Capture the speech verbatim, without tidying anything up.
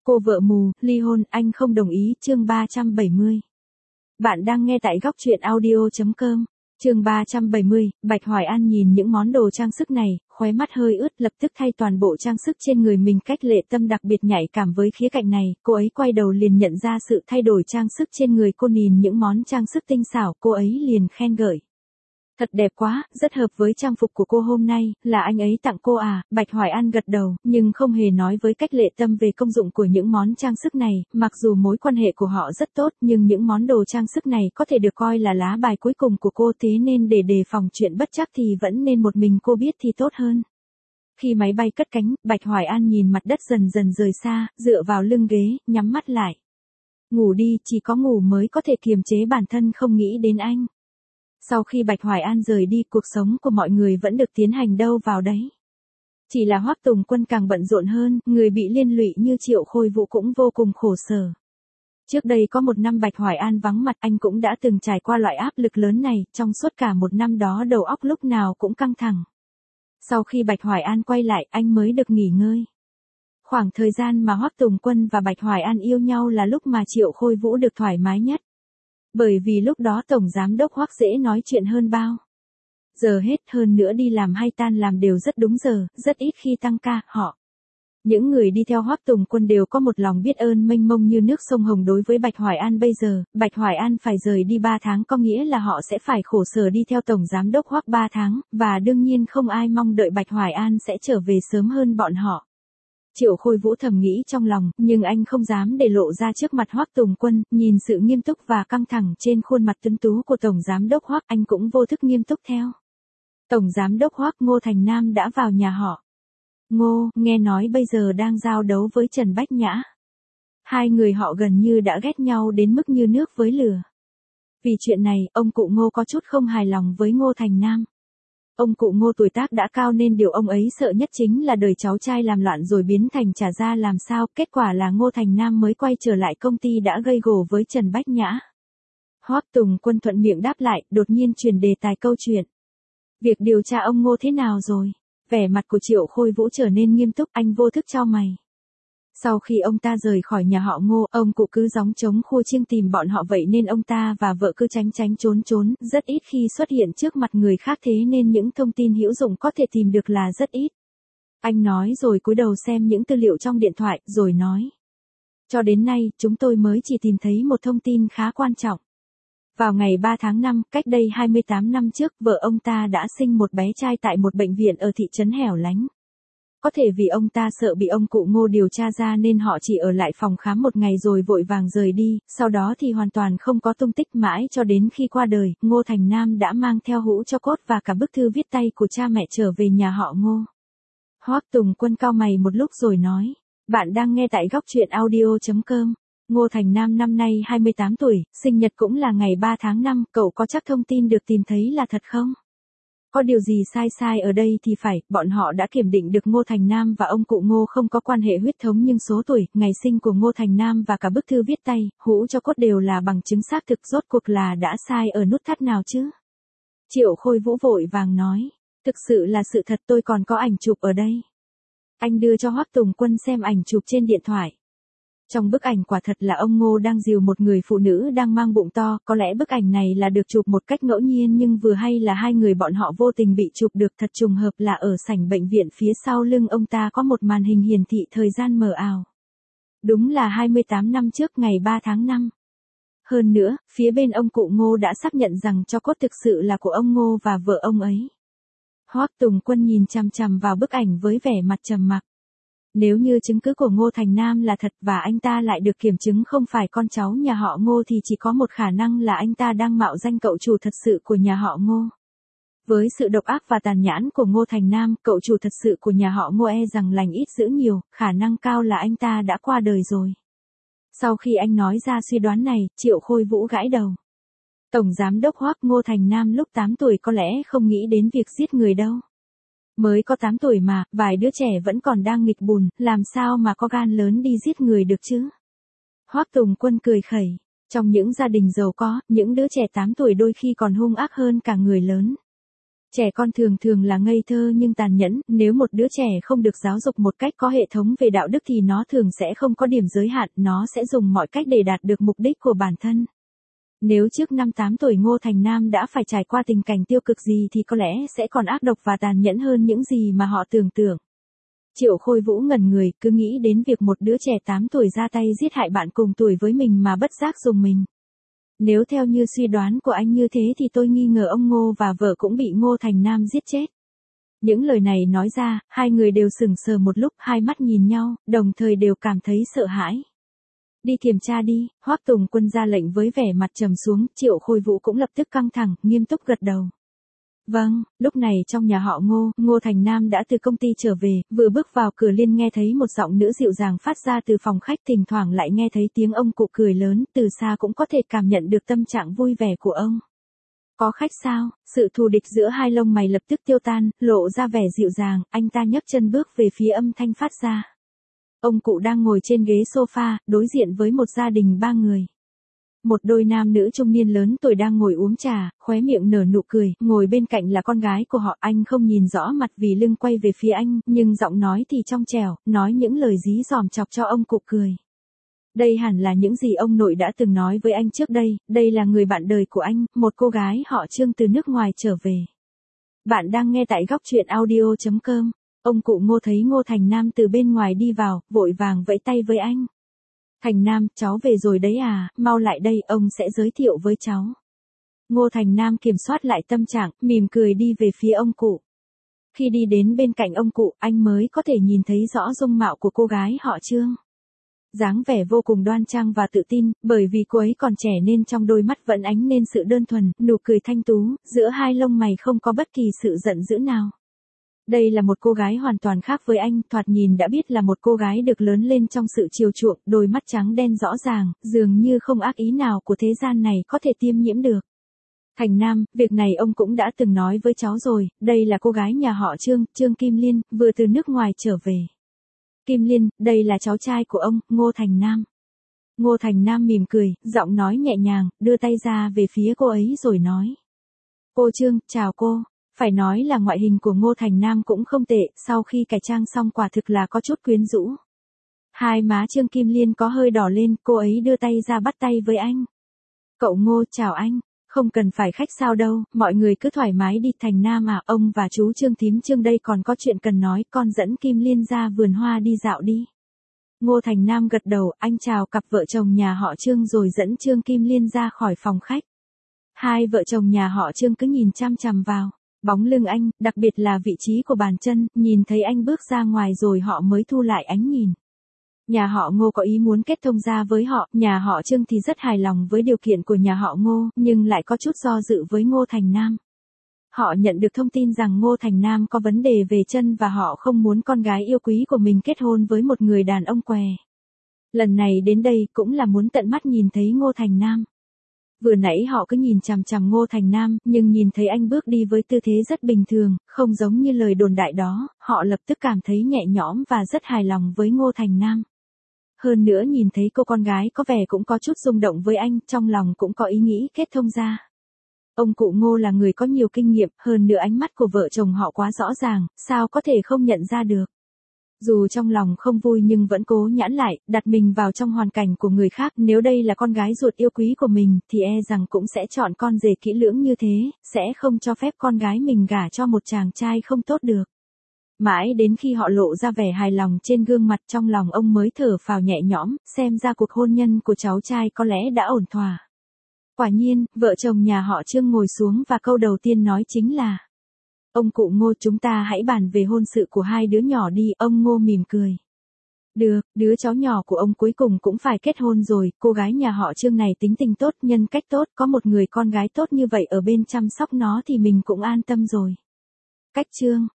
Cô vợ mù, ly hôn, anh không đồng ý, chương ba trăm bảy mươi. Bạn đang nghe tại góc truyện audio chấm com. Chương ba trăm bảy mươi, Bạch Hoài An nhìn những món đồ trang sức này, khóe mắt hơi ướt, lập tức thay toàn bộ trang sức trên người mình cách Lệ Tâm đặc biệt nhạy cảm với khía cạnh này, cô ấy quay đầu liền nhận ra sự thay đổi trang sức trên người cô, nhìn những món trang sức tinh xảo, cô ấy liền khen ngợi. Thật đẹp quá, rất hợp với trang phục của cô hôm nay, là anh ấy tặng cô à, Bạch Hoài An gật đầu, nhưng không hề nói với cách Lệ Tâm về công dụng của những món trang sức này, mặc dù mối quan hệ của họ rất tốt, nhưng những món đồ trang sức này có thể được coi là lá bài cuối cùng của cô, thế nên để đề phòng chuyện bất trắc thì vẫn nên một mình cô biết thì tốt hơn. Khi máy bay cất cánh, Bạch Hoài An nhìn mặt đất dần dần rời xa, dựa vào lưng ghế, nhắm mắt lại. Ngủ đi, chỉ có ngủ mới có thể kiềm chế bản thân không nghĩ đến anh. Sau khi Bạch Hoài An rời đi, cuộc sống của mọi người vẫn được tiến hành đâu vào đấy. Chỉ là Hoắc Tùng Quân càng bận rộn hơn, người bị liên lụy như Triệu Khôi Vũ cũng vô cùng khổ sở. Trước đây có một năm Bạch Hoài An vắng mặt, anh cũng đã từng trải qua loại áp lực lớn này, trong suốt cả một năm đó đầu óc lúc nào cũng căng thẳng. Sau khi Bạch Hoài An quay lại, anh mới được nghỉ ngơi. Khoảng thời gian mà Hoắc Tùng Quân và Bạch Hoài An yêu nhau là lúc mà Triệu Khôi Vũ được thoải mái nhất. Bởi vì lúc đó Tổng Giám Đốc Hoắc dễ nói chuyện hơn bao giờ hết, hơn nữa đi làm hay tan làm đều rất đúng giờ, rất ít khi tăng ca, họ. Những người đi theo Hoắc Tùng Quân đều có một lòng biết ơn mênh mông như nước sông Hồng đối với Bạch Hoài An bây giờ, Bạch Hoài An phải rời đi ba tháng có nghĩa là họ sẽ phải khổ sở đi theo Tổng Giám Đốc Hoắc ba tháng, và đương nhiên không ai mong đợi Bạch Hoài An sẽ trở về sớm hơn bọn họ. Triệu Khôi Vũ thầm nghĩ trong lòng, nhưng anh không dám để lộ ra trước mặt Hoắc Tùng Quân, nhìn sự nghiêm túc và căng thẳng trên khuôn mặt tuấn tú của Tổng Giám Đốc Hoắc, anh cũng vô thức nghiêm túc theo. Tổng Giám Đốc Hoắc, Ngô Thành Nam đã vào nhà họ. Ngô, nghe nói bây giờ đang giao đấu với Trần Bách Nhã. Hai người họ gần như đã ghét nhau đến mức như nước với lửa. Vì chuyện này, ông cụ Ngô có chút không hài lòng với Ngô Thành Nam. Ông cụ Ngô tuổi tác đã cao nên điều ông ấy sợ nhất chính là đời cháu trai làm loạn rồi biến thành trả ra làm sao, kết quả là Ngô Thành Nam mới quay trở lại công ty đã gây gổ với Trần Bách Nhã. Hoắc Tùng Quân thuận miệng đáp lại, đột nhiên chuyển đề tài câu chuyện. Việc điều tra ông Ngô thế nào rồi? Vẻ mặt của Triệu Khôi Vũ trở nên nghiêm túc, anh vô thức chau mày. Sau khi ông ta rời khỏi nhà họ Ngô, ông cụ cứ gióng trống khua chiêng tìm bọn họ, vậy nên ông ta và vợ cứ tránh tránh trốn trốn, rất ít khi xuất hiện trước mặt người khác, thế nên những thông tin hữu dụng có thể tìm được là rất ít. Anh nói rồi cúi đầu xem những tư liệu trong điện thoại, rồi nói. Cho đến nay, chúng tôi mới chỉ tìm thấy một thông tin khá quan trọng. Vào ngày ba tháng năm, cách đây hai mươi tám năm trước, vợ ông ta đã sinh một bé trai tại một bệnh viện ở thị trấn hẻo lánh. Có thể vì ông ta sợ bị ông cụ Ngô điều tra ra nên họ chỉ ở lại phòng khám một ngày rồi vội vàng rời đi, sau đó thì hoàn toàn không có tung tích, mãi cho đến khi qua đời, Ngô Thành Nam đã mang theo hũ tro cốt và cả bức thư viết tay của cha mẹ trở về nhà họ Ngô. Hoắc Tùng Quân cau mày một lúc rồi nói, bạn đang nghe tại góc truyện audio chấm com. Ngô Thành Nam năm nay hai mươi tám tuổi, sinh nhật cũng là ngày ba tháng năm, cậu có chắc thông tin được tìm thấy là thật không? Có điều gì sai sai ở đây thì phải, bọn họ đã kiểm định được Ngô Thành Nam và ông cụ Ngô không có quan hệ huyết thống, nhưng số tuổi, ngày sinh của Ngô Thành Nam và cả bức thư viết tay, hũ cho cốt đều là bằng chứng xác thực, rốt cuộc là đã sai ở nút thắt nào chứ? Triệu Khôi Vũ vội vàng nói, thực sự là sự thật, tôi còn có ảnh chụp ở đây. Anh đưa cho Hoắc Tùng Quân xem ảnh chụp trên điện thoại. Trong bức ảnh quả thật là ông Ngô đang dìu một người phụ nữ đang mang bụng to, có lẽ bức ảnh này là được chụp một cách ngẫu nhiên, nhưng vừa hay là hai người bọn họ vô tình bị chụp được, thật trùng hợp là ở sảnh bệnh viện phía sau lưng ông ta có một màn hình hiển thị thời gian mờ ảo. Đúng là hai mươi tám năm trước, ngày ba tháng năm. Hơn nữa, phía bên ông cụ Ngô đã xác nhận rằng tro cốt thực sự là của ông Ngô và vợ ông ấy. Hoắc Tùng Quân nhìn chằm chằm vào bức ảnh với vẻ mặt trầm mặc. Nếu như chứng cứ của Ngô Thành Nam là thật và anh ta lại được kiểm chứng không phải con cháu nhà họ Ngô thì chỉ có một khả năng là anh ta đang mạo danh cậu chủ thật sự của nhà họ Ngô. Với sự độc ác và tàn nhẫn của Ngô Thành Nam, cậu chủ thật sự của nhà họ Ngô e rằng lành ít dữ nhiều, khả năng cao là anh ta đã qua đời rồi. Sau khi anh nói ra suy đoán này, Triệu Khôi Vũ gãi đầu. Tổng Giám Đốc Hoắc, Ngô Thành Nam lúc tám tuổi có lẽ không nghĩ đến việc giết người đâu. Mới có tám tuổi mà, vài đứa trẻ vẫn còn đang nghịch bùn, làm sao mà có gan lớn đi giết người được chứ? Hoắc Tùng Quân cười khẩy, trong những gia đình giàu có, những đứa trẻ tám tuổi đôi khi còn hung ác hơn cả người lớn. Trẻ con thường thường là ngây thơ nhưng tàn nhẫn, nếu một đứa trẻ không được giáo dục một cách có hệ thống về đạo đức thì nó thường sẽ không có điểm giới hạn, nó sẽ dùng mọi cách để đạt được mục đích của bản thân. Nếu trước năm tám tuổi Ngô Thành Nam đã phải trải qua tình cảnh tiêu cực gì thì có lẽ sẽ còn ác độc và tàn nhẫn hơn những gì mà họ tưởng tượng. Triệu Khôi Vũ ngẩn người, cứ nghĩ đến việc một đứa trẻ tám tuổi ra tay giết hại bạn cùng tuổi với mình mà bất giác dùng mình. Nếu theo như suy đoán của anh như thế thì tôi nghi ngờ ông Ngô và vợ cũng bị Ngô Thành Nam giết chết. Những lời này nói ra, hai người đều sững sờ một lúc, hai mắt nhìn nhau, đồng thời đều cảm thấy sợ hãi. Đi kiểm tra đi, Hoắc Tùng Quân ra lệnh với vẻ mặt trầm xuống, Triệu Khôi Vũ cũng lập tức căng thẳng, nghiêm túc gật đầu. Vâng, lúc này trong nhà họ Ngô, Ngô Thành Nam đã từ công ty trở về, vừa bước vào cửa liền nghe thấy một giọng nữ dịu dàng phát ra từ phòng khách, thỉnh thoảng lại nghe thấy tiếng ông cụ cười lớn, từ xa cũng có thể cảm nhận được tâm trạng vui vẻ của ông. Có khách sao? Sự thù địch giữa hai lông mày lập tức tiêu tan, lộ ra vẻ dịu dàng, anh ta nhấc chân bước về phía âm thanh phát ra. Ông cụ đang ngồi trên ghế sofa, đối diện với một gia đình ba người. Một đôi nam nữ trung niên lớn tuổi đang ngồi uống trà, khóe miệng nở nụ cười, ngồi bên cạnh là con gái của họ, anh không nhìn rõ mặt vì lưng quay về phía anh, nhưng giọng nói thì trong trẻo, nói những lời dí dỏm chọc cho ông cụ cười. Đây hẳn là những gì ông nội đã từng nói với anh trước đây, đây là người bạn đời của anh, một cô gái họ Trương từ nước ngoài trở về. Bạn đang nghe tại góc truyện audio chấm com. Ông cụ Ngô thấy Ngô Thành Nam từ bên ngoài đi vào, vội vàng vẫy tay với anh. Thành Nam, cháu về rồi đấy à, mau lại đây, ông sẽ giới thiệu với cháu. Ngô Thành Nam kiểm soát lại tâm trạng, mỉm cười đi về phía ông cụ. Khi đi đến bên cạnh ông cụ, anh mới có thể nhìn thấy rõ dung mạo của cô gái họ Trương. Dáng vẻ vô cùng đoan trang và tự tin, bởi vì cô ấy còn trẻ nên trong đôi mắt vẫn ánh lên sự đơn thuần, nụ cười thanh tú, giữa hai lông mày không có bất kỳ sự giận dữ nào. Đây là một cô gái hoàn toàn khác với anh, thoạt nhìn đã biết là một cô gái được lớn lên trong sự chiều chuộng, đôi mắt trắng đen rõ ràng, dường như không ác ý nào của thế gian này có thể tiêm nhiễm được. Thành Nam, việc này ông cũng đã từng nói với cháu rồi, đây là cô gái nhà họ Trương, Trương Kim Liên, vừa từ nước ngoài trở về. Kim Liên, đây là cháu trai của ông, Ngô Thành Nam. Ngô Thành Nam mỉm cười, giọng nói nhẹ nhàng, đưa tay ra về phía cô ấy rồi nói. Cô Trương, chào cô. Phải nói là ngoại hình của Ngô Thành Nam cũng không tệ, sau khi cải trang xong quả thực là có chút quyến rũ. Hai má Trương Kim Liên có hơi đỏ lên, cô ấy đưa tay ra bắt tay với anh. Cậu Ngô, chào anh. Không cần phải khách sao đâu, mọi người cứ thoải mái đi. Thành Nam à, ông và chú Trương thím Trương đây còn có chuyện cần nói, con dẫn Kim Liên ra vườn hoa đi dạo đi. Ngô Thành Nam gật đầu, anh chào cặp vợ chồng nhà họ Trương rồi dẫn Trương Kim Liên ra khỏi phòng khách. Hai vợ chồng nhà họ Trương cứ nhìn chăm chằm vào bóng lưng anh, đặc biệt là vị trí của bàn chân, nhìn thấy anh bước ra ngoài rồi họ mới thu lại ánh nhìn. Nhà họ Ngô có ý muốn kết thông gia với họ, nhà họ Trương thì rất hài lòng với điều kiện của nhà họ Ngô, nhưng lại có chút do dự với Ngô Thành Nam. Họ nhận được thông tin rằng Ngô Thành Nam có vấn đề về chân và họ không muốn con gái yêu quý của mình kết hôn với một người đàn ông què. Lần này đến đây cũng là muốn tận mắt nhìn thấy Ngô Thành Nam. Vừa nãy họ cứ nhìn chằm chằm Ngô Thành Nam, nhưng nhìn thấy anh bước đi với tư thế rất bình thường, không giống như lời đồn đại đó, họ lập tức cảm thấy nhẹ nhõm và rất hài lòng với Ngô Thành Nam. Hơn nữa nhìn thấy cô con gái có vẻ cũng có chút rung động với anh, trong lòng cũng có ý nghĩ kết thông gia. Ông cụ Ngô là người có nhiều kinh nghiệm, hơn nữa ánh mắt của vợ chồng họ quá rõ ràng, sao có thể không nhận ra được. Dù trong lòng không vui nhưng vẫn cố nhãn lại, đặt mình vào trong hoàn cảnh của người khác, nếu đây là con gái ruột yêu quý của mình, thì e rằng cũng sẽ chọn con rể kỹ lưỡng như thế, sẽ không cho phép con gái mình gả cho một chàng trai không tốt được. Mãi đến khi họ lộ ra vẻ hài lòng trên gương mặt, trong lòng ông mới thở phào nhẹ nhõm, xem ra cuộc hôn nhân của cháu trai có lẽ đã ổn thỏa. Quả nhiên, vợ chồng nhà họ Trương ngồi xuống và câu đầu tiên nói chính là: Ông cụ Ngô, chúng ta hãy bàn về hôn sự của hai đứa nhỏ đi. Ông Ngô mỉm cười. Được, đứa cháu nhỏ của ông cuối cùng cũng phải kết hôn rồi, cô gái nhà họ Trương này tính tình tốt, nhân cách tốt, có một người con gái tốt như vậy ở bên chăm sóc nó thì mình cũng an tâm rồi. Cách Trương,